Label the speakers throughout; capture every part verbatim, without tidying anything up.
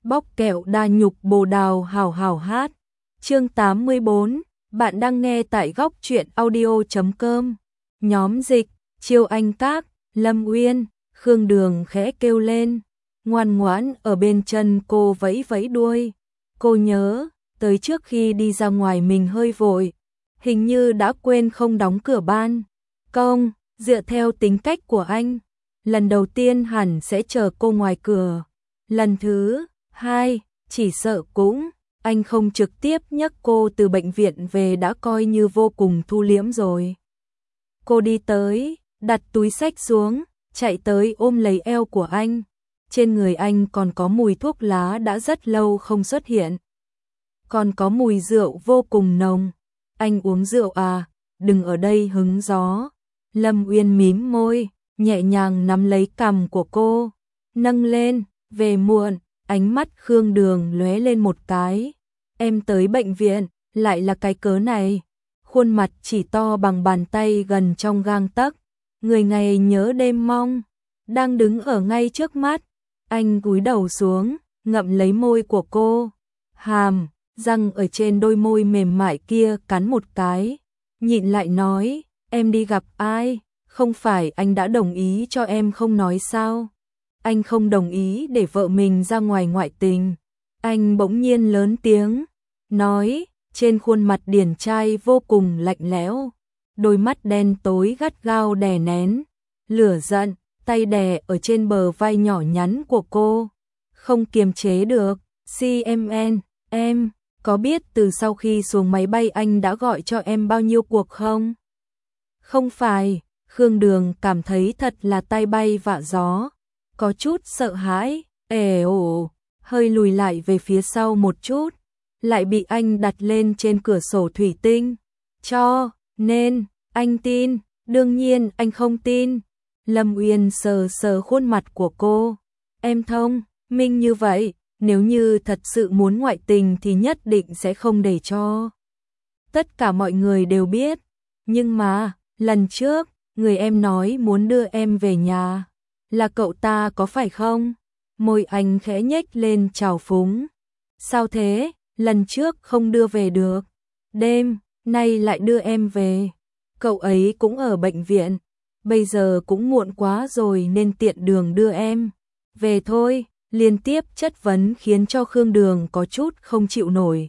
Speaker 1: bóc kẹo đa nhục bồ đào hảo hảo hát. Chương tám mươi bốn, bạn đang nghe tại góc truyện audio chấm com. Nhóm dịch, Chiêu Anh Các, Lâm Uyên, Khương Đường khẽ kêu lên, ngoan ngoãn ở bên chân cô vẫy vẫy đuôi. Cô nhớ, tới trước khi đi ra ngoài mình hơi vội, hình như đã quên không đóng cửa ban công. Dựa theo tính cách của anh, lần đầu tiên hẳn sẽ chờ cô ngoài cửa. Lần thứ hai, chỉ sợ cũng anh không trực tiếp nhấc cô từ bệnh viện về đã coi như vô cùng thu liễm rồi. Cô đi tới, đặt túi xách xuống, chạy tới ôm lấy eo của anh. Trên người anh còn có mùi thuốc lá đã rất lâu không xuất hiện. Còn có mùi rượu vô cùng nồng. Anh uống rượu à, đừng ở đây hứng gió. Lâm Uyên mím môi, nhẹ nhàng nắm lấy cằm của cô, nâng lên, về muộn, ánh mắt Khương Đường lóe lên một cái. Em tới bệnh viện, lại là cái cớ này. Khuôn mặt chỉ to bằng bàn tay gần trong gang tấc, người ngày nhớ đêm mong, đang đứng ở ngay trước mắt. Anh cúi đầu xuống, ngậm lấy môi của cô, hàm, răng ở trên đôi môi mềm mại kia cắn một cái, nhịn lại nói, em đi gặp ai? Không phải anh đã đồng ý cho em không nói sao? Anh không đồng ý để vợ mình ra ngoài ngoại tình. Anh bỗng nhiên lớn tiếng, nói, trên khuôn mặt điển trai vô cùng lạnh lẽo, đôi mắt đen tối gắt gao đè nén lửa giận, tay đè ở trên bờ vai nhỏ nhắn của cô, không kiềm chế được. xê em en, em có biết từ sau khi xuống máy bay anh đã gọi cho em bao nhiêu cuộc không? Không phải. Khương Đường cảm thấy thật là tai bay vạ gió, có chút sợ hãi, ề ồ, hơi lùi lại về phía sau một chút, lại bị anh đặt lên trên cửa sổ thủy tinh. Cho nên, anh tin, đương nhiên anh không tin. Lâm Uyên sờ sờ khuôn mặt của cô, em thông minh như vậy, nếu như thật sự muốn ngoại tình thì nhất định sẽ không để cho tất cả mọi người đều biết. Nhưng mà, lần trước, người em nói muốn đưa em về nhà, là cậu ta có phải không? Môi anh khẽ nhếch lên trào phúng. Sao thế, lần trước không đưa về được, đêm nay lại đưa em về. Cậu ấy cũng ở bệnh viện, bây giờ cũng muộn quá rồi nên tiện đường đưa em về thôi. Liên tiếp chất vấn khiến cho Khương Đường có chút không chịu nổi.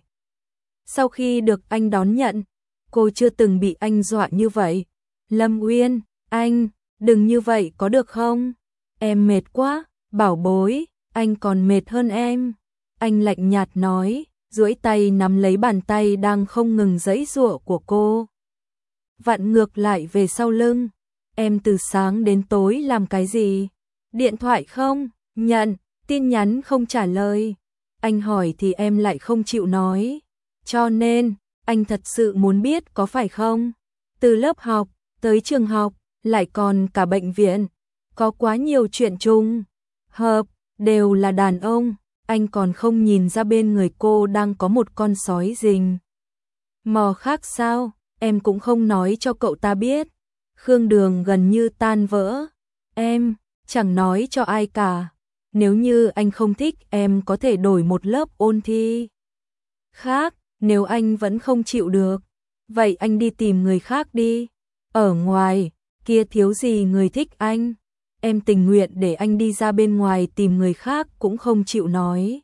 Speaker 1: Sau khi được anh đón nhận, cô chưa từng bị anh dọa như vậy. Lâm Uyên, anh, đừng như vậy có được không? Em mệt quá, bảo bối, anh còn mệt hơn em. Anh lạnh nhạt nói, duỗi tay nắm lấy bàn tay đang không ngừng giãy giụa của cô. Vặn ngược lại về sau lưng. Em từ sáng đến tối làm cái gì? Điện thoại không nhận, tin nhắn không trả lời. Anh hỏi thì em lại không chịu nói. Cho nên, anh thật sự muốn biết có phải không? Từ lớp học, tới trường học, lại còn cả bệnh viện, có quá nhiều chuyện chung hợp, đều là đàn ông, anh còn không nhìn ra bên người cô đang có một con sói rình mò khác sao? Em cũng không nói cho cậu ta biết. Khương Đường gần như tan vỡ, em chẳng nói cho ai cả. Nếu như anh không thích em có thể đổi một lớp ôn thi khác, nếu anh vẫn không chịu được, vậy anh đi tìm người khác đi. Ở ngoài kia thiếu gì người thích anh, em tình nguyện để anh đi ra bên ngoài tìm người khác cũng không chịu nói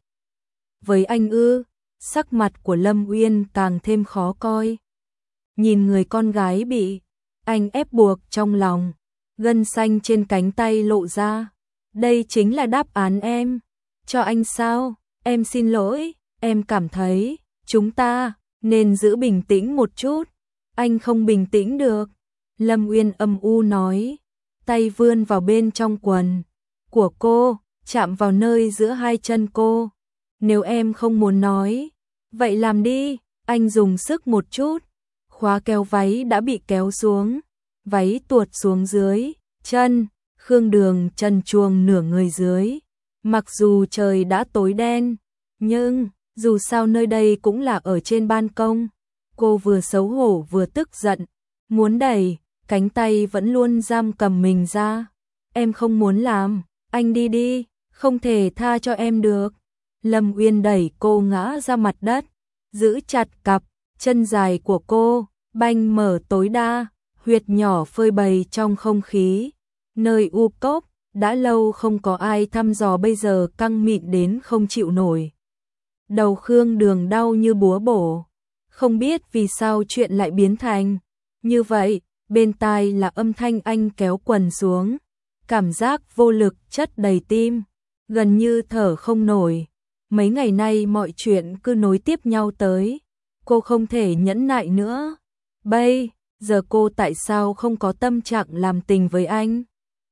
Speaker 1: với anh ư? Sắc mặt của Lâm Uyên càng thêm khó coi. Nhìn người con gái bị anh ép buộc trong lòng, gân xanh trên cánh tay lộ ra. Đây chính là đáp án em cho anh sao? Em xin lỗi, em cảm thấy chúng ta nên giữ bình tĩnh một chút. Anh không bình tĩnh được. Lâm Uyên âm u nói, tay vươn vào bên trong quần của cô, chạm vào nơi giữa hai chân cô. Nếu em không muốn nói, vậy làm đi. Anh dùng sức một chút, khóa kéo váy đã bị kéo xuống, váy tuột xuống dưới chân. Khương Đường trần truồng nửa người dưới. Mặc dù trời đã tối đen, nhưng dù sao nơi đây cũng là ở trên ban công. Cô vừa xấu hổ vừa tức giận, muốn đẩy, cánh tay vẫn luôn giam cầm mình ra. Em không muốn làm, anh đi đi, không thể tha cho em được. Lâm Uyên đẩy cô ngã ra mặt đất, giữ chặt cặp chân dài của cô, banh mở tối đa, huyệt nhỏ phơi bày trong không khí. Nơi u cốc, đã lâu không có ai thăm dò bây giờ căng mịn đến không chịu nổi. Đầu Khương Đường đau như búa bổ, không biết vì sao chuyện lại biến thành như vậy, bên tai là âm thanh anh kéo quần xuống, cảm giác vô lực chất đầy tim, gần như thở không nổi. Mấy ngày nay mọi chuyện cứ nối tiếp nhau tới, cô không thể nhẫn nại nữa. Bây giờ cô tại sao không có tâm trạng làm tình với anh?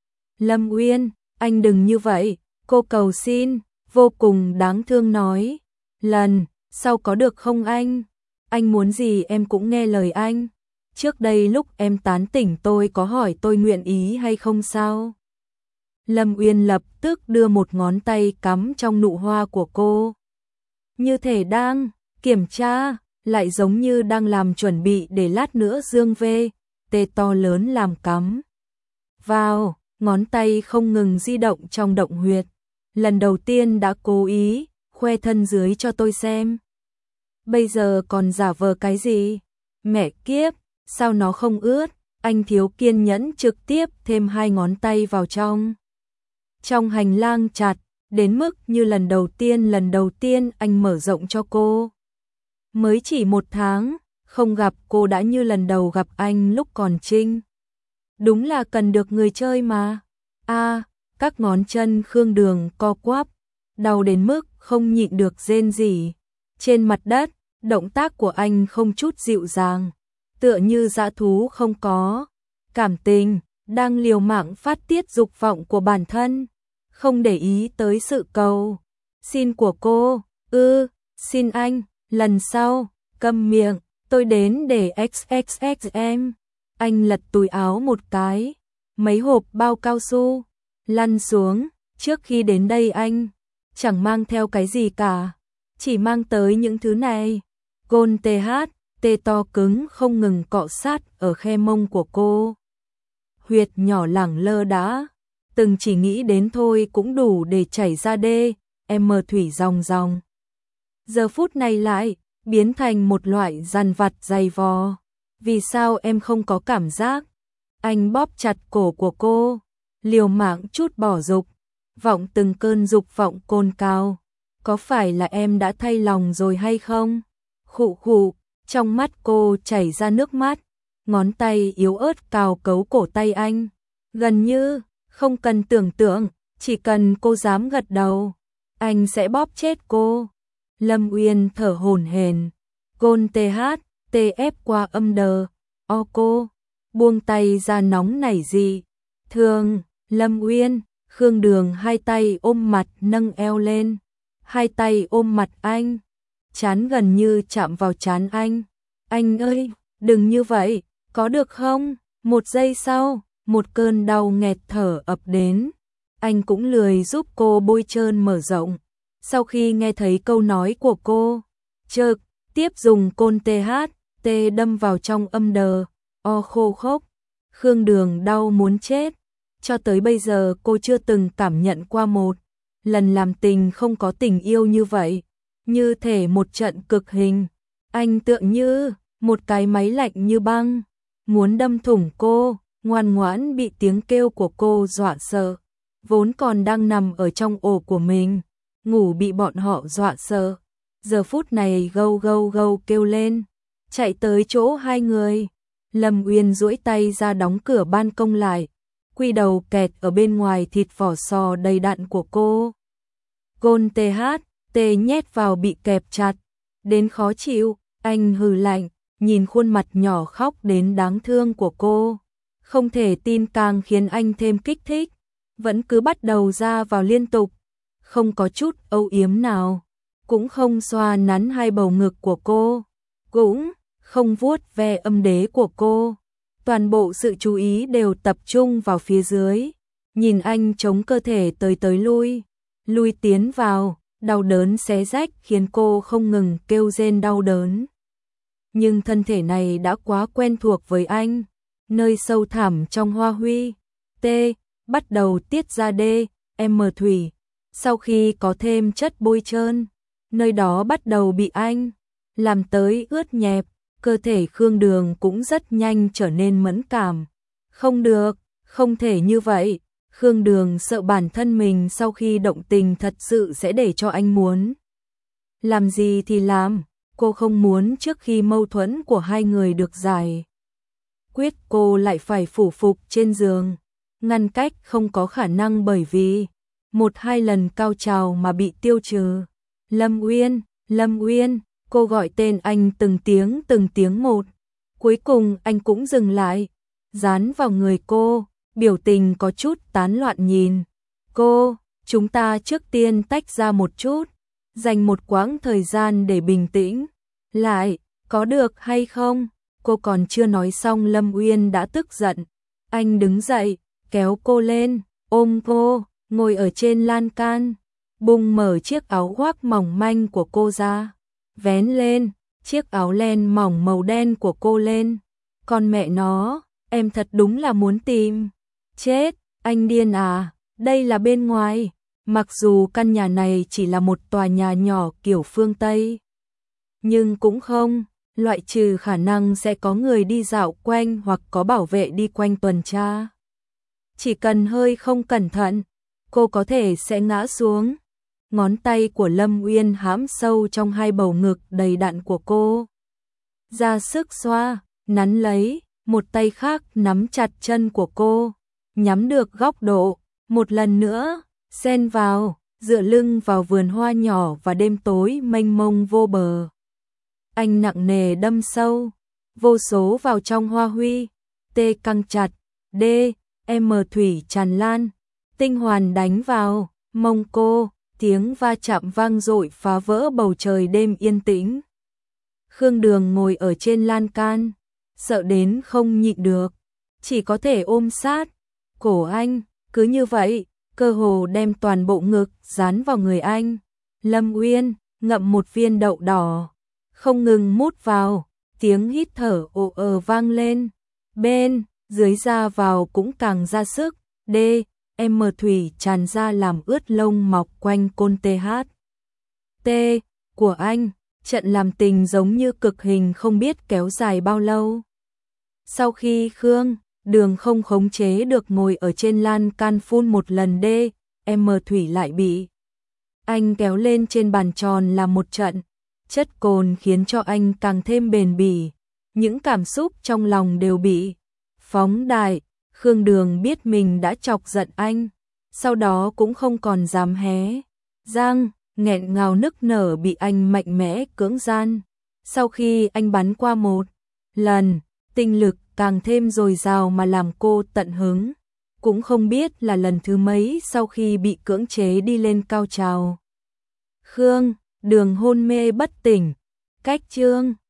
Speaker 1: Lâm Uyên, anh đừng như vậy, cô cầu xin, vô cùng đáng thương nói. Lần sau có được không anh? Anh muốn gì em cũng nghe lời anh. Trước đây lúc em tán tỉnh tôi có hỏi tôi nguyện ý hay không sao? Lâm Uyên lập tức đưa một ngón tay cắm trong nụ hoa của cô. Như thể đang kiểm tra, lại giống như đang làm chuẩn bị để lát nữa dương vê, tê to lớn làm cắm vào, ngón tay không ngừng di động trong động huyệt. Lần đầu tiên đã cố ý khoe thân dưới cho tôi xem. Bây giờ còn giả vờ cái gì? Mẹ kiếp, sao nó không ướt? Anh thiếu kiên nhẫn trực tiếp thêm hai ngón tay vào trong. Trong hành lang chặt, đến mức như lần đầu tiên lần đầu tiên anh mở rộng cho cô. Mới chỉ một tháng, không gặp cô đã như lần đầu gặp anh lúc còn trinh. Đúng là cần được người chơi mà. A, à, các ngón chân Khương Đường co quắp, đau đến mức không nhịn được rên rỉ. Trên mặt đất, động tác của anh không chút dịu dàng, tựa như dã thú không có cảm tình, đang liều mạng phát tiết dục vọng của bản thân, không để ý tới sự cầu xin của cô. Ư, ừ, xin anh, lần sau, câm miệng, tôi đến để ích ích ích em. Anh lật túi áo một cái, mấy hộp bao cao su, lăn xuống. Trước khi đến đây anh chẳng mang theo cái gì cả, chỉ mang tới những thứ này. Gôn tê hát, tê to cứng không ngừng cọ sát ở khe mông của cô. Huyệt nhỏ lẳng lơ đã, từng chỉ nghĩ đến thôi cũng đủ để chảy ra đê, em mờ thủy ròng ròng. Giờ phút này lại biến thành một loại dằn vặt dày vò. Vì sao em không có cảm giác? Anh bóp chặt cổ của cô, liều mạng chút bỏ dục, vọng từng cơn dục vọng cồn cào. Có phải là em đã thay lòng rồi hay không? Khụ khụ, trong mắt cô chảy ra nước mắt, ngón tay yếu ớt cào cấu cổ tay anh. Gần như, không cần tưởng tượng, chỉ cần cô dám gật đầu, anh sẽ bóp chết cô. Lâm Uyên thở hổn hển, gôn tê hát, tê ép qua âm đờ, o cô, buông tay ra nóng nảy gì. Thường, Lâm Uyên, Khương Đường hai tay ôm mặt nâng eo lên, hai tay ôm mặt anh, chán gần như chạm vào chán anh. Anh ơi, đừng như vậy, có được không? Một giây sau, một cơn đau nghẹt thở ập đến. Anh cũng lười giúp cô bôi trơn mở rộng. Sau khi nghe thấy câu nói của cô, trực tiếp dùng côn tê hát, tê đâm vào trong âm đờ, o khô khốc. Khương Đường đau muốn chết. Cho tới bây giờ cô chưa từng cảm nhận qua một lần làm tình không có tình yêu như vậy. Như thể một trận cực hình. Anh tựa như một cái máy lạnh như băng, muốn đâm thủng cô, ngoan ngoãn bị tiếng kêu của cô dọa sợ. Vốn còn đang nằm ở trong ổ của mình, ngủ bị bọn họ dọa sợ. Giờ phút này gâu gâu gâu kêu lên, chạy tới chỗ hai người. Lâm Uyên duỗi tay ra đóng cửa ban công lại, quy đầu kẹt ở bên ngoài thịt vỏ sò đầy đặn của cô. Gôn tê hát, tê nhét vào bị kẹp chặt, đến khó chịu. Anh hừ lạnh, nhìn khuôn mặt nhỏ khóc đến đáng thương của cô. Không thể tin càng khiến anh thêm kích thích, vẫn cứ bắt đầu ra vào liên tục, không có chút âu yếm nào, cũng không xoa nắn hai bầu ngực của cô, cũng không vuốt ve âm đế của cô. Toàn bộ sự chú ý đều tập trung vào phía dưới, nhìn anh chống cơ thể tới tới lui, lui tiến vào, đau đớn xé rách khiến cô không ngừng kêu rên đau đớn. Nhưng thân thể này đã quá quen thuộc với anh, nơi sâu thẳm trong hoa huy, tê, bắt đầu tiết ra đê, em mờ thủy, Sau khi có thêm chất bôi trơn, nơi đó bắt đầu bị anh làm tới ướt nhẹp, cơ thể Khương Đường cũng rất nhanh trở nên mẫn cảm. Không được, không thể như vậy. Khương Đường sợ bản thân mình sau khi động tình thật sự sẽ để cho anh muốn làm gì thì làm. Cô không muốn trước khi mâu thuẫn của hai người được giải quyết cô lại phải phủ phục trên giường. Ngăn cách không có khả năng bởi vì một hai lần cao trào mà bị tiêu trừ. Lâm Uyên, Lâm Uyên, cô gọi tên anh từng tiếng từng tiếng một. Cuối cùng anh cũng dừng lại, dán vào người cô, biểu tình có chút tán loạn nhìn. Cô, chúng ta trước tiên tách ra một chút, dành một quãng thời gian để bình tĩnh lại, có được hay không? Cô còn chưa nói xong Lâm Uyên đã tức giận. Anh đứng dậy, kéo cô lên, ôm cô, ngồi ở trên lan can, bung mở chiếc áo khoác mỏng manh của cô ra, vén lên chiếc áo len mỏng màu đen của cô lên. Con mẹ nó, em thật đúng là muốn tìm chết, anh điên à, đây là bên ngoài. Mặc dù căn nhà này chỉ là một tòa nhà nhỏ kiểu phương Tây, nhưng cũng không loại trừ khả năng sẽ có người đi dạo quanh hoặc có bảo vệ đi quanh tuần tra. Chỉ cần hơi không cẩn thận, cô có thể sẽ ngã xuống. Ngón tay của Lâm Uyên hãm sâu trong hai bầu ngực đầy đặn của cô, ra sức xoa, nắn lấy, một tay khác nắm chặt chân của cô, nhắm được góc độ, một lần nữa, xen vào, dựa lưng vào vườn hoa nhỏ và đêm tối mênh mông vô bờ. Anh nặng nề đâm sâu, vô số vào trong hoa huy, tê căng chặt, đê, em thủy tràn lan, tinh hoàn đánh vào, mông cô, tiếng va chạm vang dội phá vỡ bầu trời đêm yên tĩnh. Khương Đường ngồi ở trên lan can, sợ đến không nhịn được, chỉ có thể ôm sát cổ anh, cứ như vậy, cơ hồ đem toàn bộ ngực dán vào người anh. Lâm Uyên ngậm một viên đậu đỏ, không ngừng mút vào, tiếng hít thở ồ ồ vang lên. Bên dưới da vào cũng càng ra sức, đê, em thủy tràn ra làm ướt lông mọc quanh côn tê hát. T của anh, trận làm tình giống như cực hình không biết kéo dài bao lâu. Sau khi Khương Đường không khống chế được ngồi ở trên lan can phun một lần đê, em thủy lại bị anh kéo lên trên bàn tròn làm một trận. Chất cồn khiến cho anh càng thêm bền bỉ, những cảm xúc trong lòng đều bị phóng đại. Khương Đường biết mình đã chọc giận anh, sau đó cũng không còn dám hé răng, nghẹn ngào nức nở bị anh mạnh mẽ cưỡng gian. Sau khi anh bắn qua một lần, tinh lực càng thêm dồi dào mà làm cô tận hứng, cũng không biết là lần thứ mấy sau khi bị cưỡng chế đi lên cao trào. Khương Đường hôn mê bất tỉnh, cách chương